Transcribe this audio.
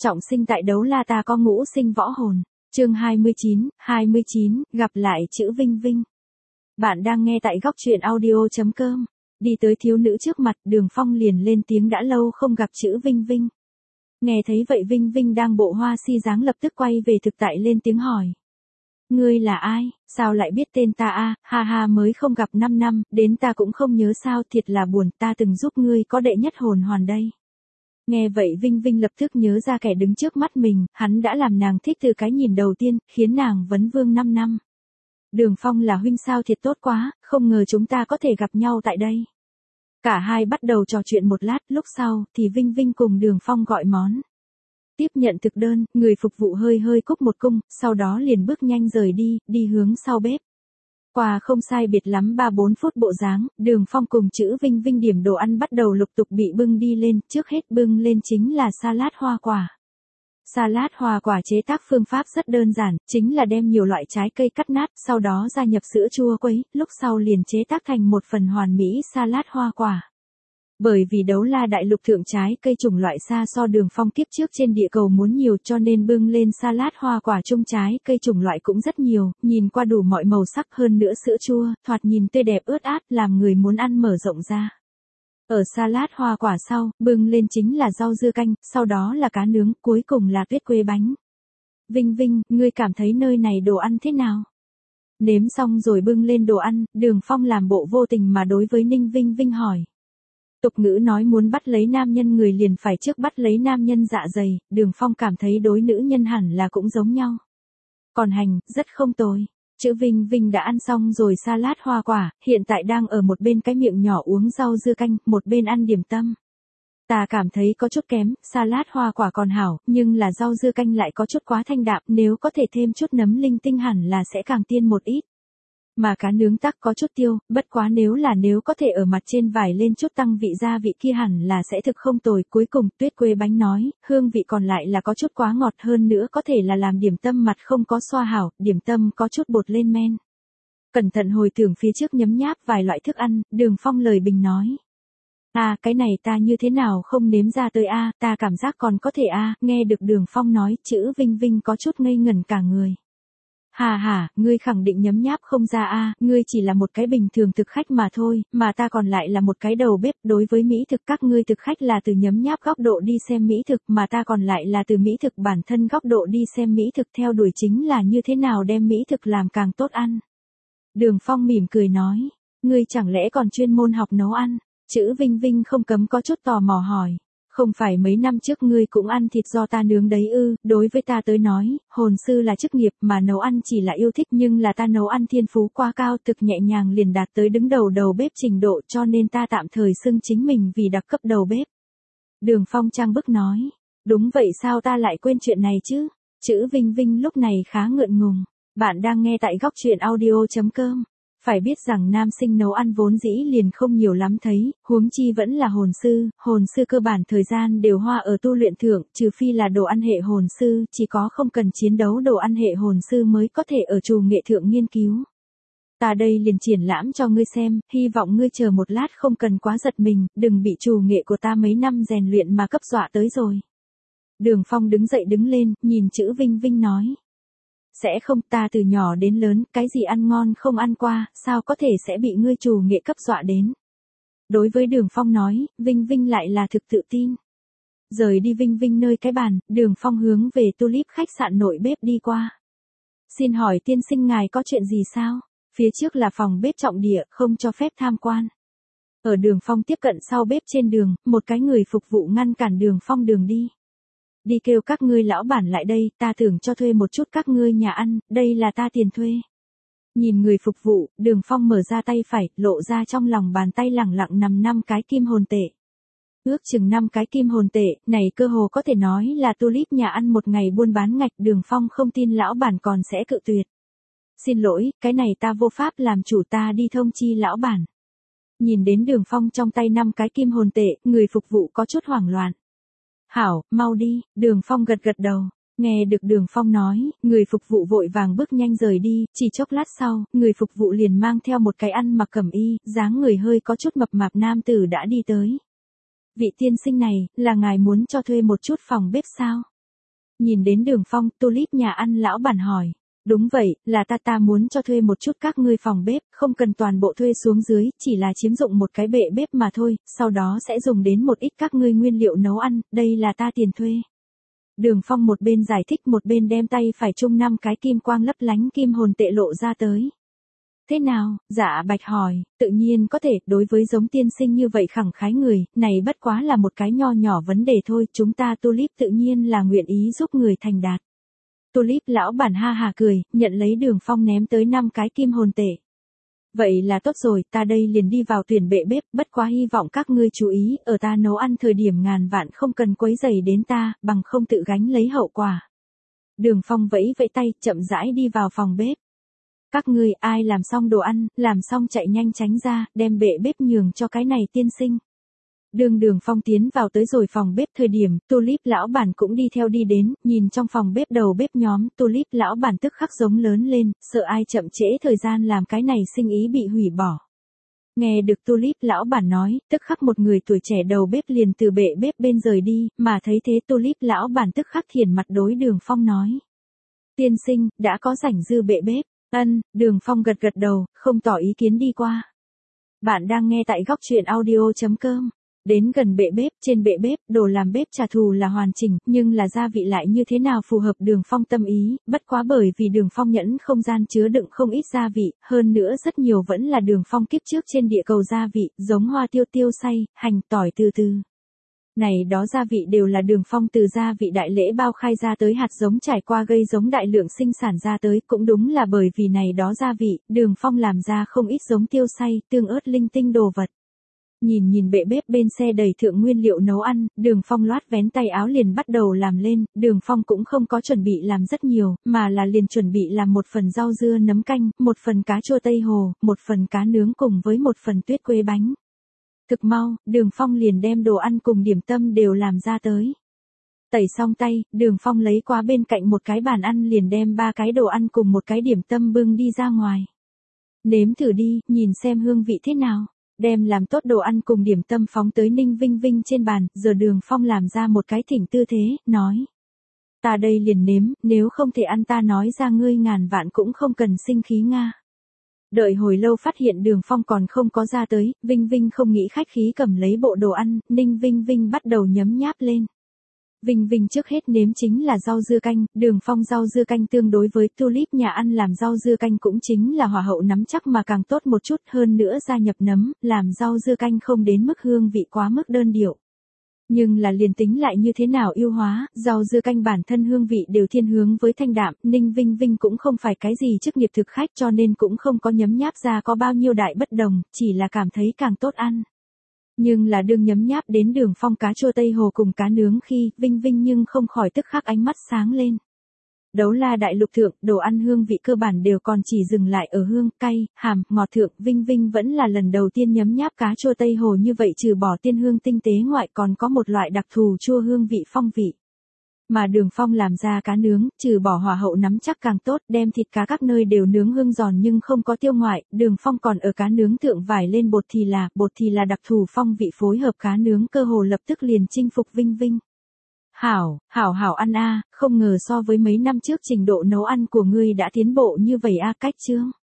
Trọng sinh tại Đấu La ta có ngũ sinh võ hồn. Chương 29, gặp lại chữ Vinh Vinh. Bạn đang nghe tại góc truyện audio.com. Đi tới thiếu nữ trước mặt, Đường Phong liền lên tiếng đã lâu không gặp chữ Vinh Vinh. Nghe thấy vậy Vinh Vinh đang bộ hoa si dáng lập tức quay về thực tại lên tiếng hỏi. Ngươi là ai, sao lại biết tên ta a? Ha ha, mới không gặp 5 năm, đến ta cũng không nhớ sao, thiệt là buồn, ta từng giúp ngươi có đệ nhất hồn hoàn đây. Nghe vậy Vinh Vinh lập tức nhớ ra kẻ đứng trước mắt mình, hắn đã làm nàng thích từ cái nhìn đầu tiên, khiến nàng vấn vương 5 năm. Đường Phong là huynh sao, thiệt tốt quá, không ngờ chúng ta có thể gặp nhau tại đây. Cả hai bắt đầu trò chuyện một lát, lúc sau thì Vinh Vinh cùng Đường Phong gọi món. Tiếp nhận thực đơn, người phục vụ hơi cúc một cung, sau đó liền bước nhanh rời đi hướng sau bếp. Qua không sai biệt lắm 3-4 phút bộ dáng, Đường Phong cùng chữ Vinh Vinh điểm đồ ăn bắt đầu lục tục bị bưng đi lên, trước hết bưng lên chính là salad hoa quả. Salad hoa quả chế tác phương pháp rất đơn giản, chính là đem nhiều loại trái cây cắt nát, sau đó gia nhập sữa chua quấy, lúc sau liền chế tác thành một phần hoàn mỹ salad hoa quả. Bởi vì Đấu La đại lục thượng trái cây chủng loại xa so Đường Phong kiếp trước trên địa cầu muốn nhiều, cho nên bưng lên salad hoa quả chung trái cây chủng loại cũng rất nhiều, nhìn qua đủ mọi màu sắc, hơn nữa sữa chua, thoạt nhìn tươi đẹp ướt át, làm người muốn ăn mở rộng ra. Ở salad hoa quả sau, bưng lên chính là rau dưa canh, sau đó là cá nướng, cuối cùng là tuyết quế bánh. Vinh Vinh, ngươi cảm thấy nơi này đồ ăn thế nào? Nếm xong rồi bưng lên đồ ăn, Đường Phong làm bộ vô tình mà đối với Ninh Vinh Vinh hỏi. Tục ngữ nói muốn bắt lấy nam nhân người liền phải trước bắt lấy nam nhân dạ dày, Đường Phong cảm thấy đối nữ nhân hẳn là cũng giống nhau. Còn hành, rất không tồi. Chữ Vinh Vinh đã ăn xong rồi salad hoa quả, hiện tại đang ở một bên cái miệng nhỏ uống rau dưa canh, một bên ăn điểm tâm. Ta cảm thấy có chút kém, salad hoa quả còn hảo, nhưng là rau dưa canh lại có chút quá thanh đạm, nếu có thể thêm chút nấm linh tinh hẳn là sẽ càng tiên một ít. Mà cá nướng tắc có chút tiêu, bất quá nếu có thể ở mặt trên vải lên chút tăng vị gia vị kia hẳn là sẽ thực không tồi. Cuối cùng tuyết quế bánh nói, hương vị còn lại là có chút quá ngọt, hơn nữa có thể là làm điểm tâm mặt không có xoa hảo, điểm tâm có chút bột lên men. Cẩn thận hồi tưởng phía trước nhấm nháp vài loại thức ăn, Đường Phong lời bình nói. Cái này ta như thế nào không nếm ra tới ta cảm giác còn có thể nghe được Đường Phong nói, chữ Vinh Vinh có chút ngây ngẩn cả người. Hà, ngươi khẳng định nhấm nháp không ra ngươi chỉ là một cái bình thường thực khách mà thôi, mà ta còn lại là một cái đầu bếp, đối với mỹ thực các ngươi thực khách là từ nhấm nháp góc độ đi xem mỹ thực, mà ta còn lại là từ mỹ thực bản thân góc độ đi xem mỹ thực, theo đuổi chính là như thế nào đem mỹ thực làm càng tốt ăn. Đường Phong mỉm cười nói, ngươi chẳng lẽ còn chuyên môn học nấu ăn? Chữ Vinh Vinh không cấm có chút tò mò hỏi. Không phải mấy năm trước ngươi cũng ăn thịt do ta nướng đấy ư? Đối với ta tới nói, hồn sư là chức nghiệp mà nấu ăn chỉ là yêu thích, nhưng là ta nấu ăn thiên phú quá cao, thực nhẹ nhàng liền đạt tới đứng đầu bếp trình độ, cho nên ta tạm thời xưng chính mình vì đặc cấp đầu bếp. Đường Phong trang bức nói, đúng vậy sao ta lại quên chuyện này chứ? Chữ Vinh Vinh lúc này khá ngượng ngùng. Bạn đang nghe tại góc truyện audio.com. Phải biết rằng nam sinh nấu ăn vốn dĩ liền không nhiều lắm thấy, huống chi vẫn là hồn sư cơ bản thời gian đều hoa ở tu luyện thượng, trừ phi là đồ ăn hệ hồn sư, chỉ có không cần chiến đấu đồ ăn hệ hồn sư mới có thể ở trù nghệ thượng nghiên cứu. Ta đây liền triển lãm cho ngươi xem, hy vọng ngươi chờ một lát không cần quá giật mình, đừng bị trù nghệ của ta mấy năm rèn luyện mà cấp dọa tới rồi. Đường Phong đứng dậy đứng lên, nhìn chữ Vinh Vinh nói. Sẽ không, ta từ nhỏ đến lớn, cái gì ăn ngon không ăn qua, sao có thể sẽ bị ngươi trù nghệ cấp dọa đến. Đối với Đường Phong nói, Vinh Vinh lại là thực tự tin. Rời đi Vinh Vinh nơi cái bàn, Đường Phong hướng về Tulip khách sạn nội bếp đi qua. Xin hỏi tiên sinh ngài có chuyện gì sao? Phía trước là phòng bếp trọng địa, không cho phép tham quan. Ở Đường Phong tiếp cận sau bếp trên đường, một cái người phục vụ ngăn cản Đường Phong đường đi. Đi kêu các ngươi lão bản lại đây, ta tưởng cho thuê một chút các ngươi nhà ăn, đây là ta tiền thuê. Nhìn người phục vụ, Đường Phong mở ra tay phải, lộ ra trong lòng bàn tay lẳng lặng nằm 5 cái kim hồn tệ. Ước chừng 5 cái kim hồn tệ, này cơ hồ có thể nói là Tulip nhà ăn một ngày buôn bán ngạch, Đường Phong không tin lão bản còn sẽ cự tuyệt. Xin lỗi, cái này ta vô pháp làm chủ, ta đi thông chi lão bản. Nhìn đến Đường Phong trong tay 5 cái kim hồn tệ, người phục vụ có chút hoảng loạn. Hảo, mau đi, Đường Phong gật đầu. Nghe được Đường Phong nói, người phục vụ vội vàng bước nhanh rời đi, chỉ chốc lát sau, người phục vụ liền mang theo một cái ăn mặc cẩm y, dáng người hơi có chút mập mạp nam tử đã đi tới. Vị tiên sinh này, là ngài muốn cho thuê một chút phòng bếp sao? Nhìn đến Đường Phong, Tulip nhà ăn lão bản hỏi. Đúng vậy, là ta muốn cho thuê một chút các ngươi phòng bếp, không cần toàn bộ thuê xuống dưới, chỉ là chiếm dụng một cái bệ bếp mà thôi, sau đó sẽ dùng đến một ít các ngươi nguyên liệu nấu ăn, đây là ta tiền thuê. Đường Phong một bên giải thích một bên đem tay phải chung 5 cái kim quang lấp lánh kim hồn tệ lộ ra tới. Thế nào, Dạ Bạch hỏi, tự nhiên có thể, đối với giống tiên sinh như vậy khẳng khái người, này bất quá là một cái nho nhỏ vấn đề thôi, chúng ta Tulip tự nhiên là nguyện ý giúp người thành đạt. Tulip lão bản ha hà cười, nhận lấy Đường Phong ném tới 5 cái kim hồn tệ. Vậy là tốt rồi, ta đây liền đi vào tuyển bệ bếp, bất quá hy vọng các ngươi chú ý, ở ta nấu ăn thời điểm ngàn vạn không cần quấy rầy đến ta, bằng không tự gánh lấy hậu quả. Đường Phong vẫy vẫy tay, chậm rãi đi vào phòng bếp. Các ngươi ai làm xong đồ ăn, làm xong chạy nhanh tránh ra, đem bệ bếp nhường cho cái này tiên sinh. Đường Phong tiến vào tới rồi phòng bếp thời điểm, Tulip lão bản cũng đi theo đi đến, nhìn trong phòng bếp đầu bếp nhóm, Tulip lão bản tức khắc giống lớn lên, sợ ai chậm trễ thời gian làm cái này sinh ý bị hủy bỏ. Nghe được Tulip lão bản nói, tức khắc một người tuổi trẻ đầu bếp liền từ bệ bếp bên rời đi, mà thấy thế Tulip lão bản tức khắc thiền mặt đối Đường Phong nói. Tiên sinh, đã có rảnh dư bệ bếp. Đường Phong gật gật đầu, không tỏ ý kiến đi qua. Bạn đang nghe tại góc truyện audio.com. Đến gần bệ bếp, trên bệ bếp, đồ làm bếp trả thù là hoàn chỉnh, nhưng là gia vị lại như thế nào phù hợp Đường Phong tâm ý, bất quá bởi vì Đường Phong nhẫn không gian chứa đựng không ít gia vị, hơn nữa rất nhiều vẫn là Đường Phong kiếp trước trên địa cầu gia vị, giống hoa tiêu xay, hành, tỏi từ. Này đó gia vị đều là Đường Phong từ gia vị đại lễ bao khai ra tới hạt giống trải qua gây giống đại lượng sinh sản ra tới, cũng đúng là bởi vì này đó gia vị, Đường Phong làm ra không ít giống tiêu xay, tương ớt linh tinh đồ vật. Nhìn bệ bếp bên xe đầy thượng nguyên liệu nấu ăn, Đường Phong loát vén tay áo liền bắt đầu làm lên, Đường Phong cũng không có chuẩn bị làm rất nhiều, mà là liền chuẩn bị làm một phần rau dưa nấm canh, một phần cá chua Tây Hồ, một phần cá nướng cùng với một phần tuyết quế bánh. Thực mau, Đường Phong liền đem đồ ăn cùng điểm tâm đều làm ra tới. Tẩy xong tay, Đường Phong lấy qua bên cạnh một cái bàn ăn liền đem 3 cái đồ ăn cùng một cái điểm tâm bưng đi ra ngoài. Nếm thử đi, nhìn xem hương vị thế nào. Đem làm tốt đồ ăn cùng điểm tâm phóng tới Ninh Vinh Vinh trên bàn, giờ Đường Phong làm ra một cái thỉnh tư thế, nói. Ta đây liền nếm, nếu không thể ăn ta nói ra ngươi ngàn vạn cũng không cần sinh khí Nga. Đợi hồi lâu phát hiện Đường Phong còn không có ra tới, Vinh Vinh không nghĩ khách khí cầm lấy bộ đồ ăn, Ninh Vinh Vinh bắt đầu nhấm nháp lên. Vinh Vinh trước hết nếm chính là rau dưa canh, Đường Phong rau dưa canh tương đối với Tulip nhà ăn làm rau dưa canh cũng chính là hòa hậu nắm chắc mà càng tốt một chút hơn nữa gia nhập nấm, làm rau dưa canh không đến mức hương vị quá mức đơn điệu. Nhưng là liền tính lại như thế nào yêu hóa, rau dưa canh bản thân hương vị đều thiên hướng với thanh đạm, Ninh Vinh Vinh cũng không phải cái gì chức nghiệp thực khách cho nên cũng không có nhấm nháp ra có bao nhiêu đại bất đồng, chỉ là cảm thấy càng tốt ăn. Nhưng là đương nhấm nháp đến Đường Phong cá chua Tây Hồ cùng cá nướng khi, Vinh Vinh nhưng không khỏi tức khắc ánh mắt sáng lên. Đấu La đại lục thượng, đồ ăn hương vị cơ bản đều còn chỉ dừng lại ở hương, cay, hàm, ngọt thượng, Vinh Vinh vẫn là lần đầu tiên nhấm nháp cá chua Tây Hồ như vậy trừ bỏ tiên hương tinh tế ngoại còn có một loại đặc thù chua hương vị phong vị. Mà Đường Phong làm ra cá nướng, trừ bỏ hỏa hậu nắm chắc càng tốt, đem thịt cá các nơi đều nướng hương giòn nhưng không có tiêu ngoại, Đường Phong còn ở cá nướng thượng vải lên bột thì là đặc thù phong vị phối hợp cá nướng cơ hồ lập tức liền chinh phục Vinh Vinh. Hảo ăn a, không ngờ so với mấy năm trước trình độ nấu ăn của ngươi đã tiến bộ như vậy a, cách chương.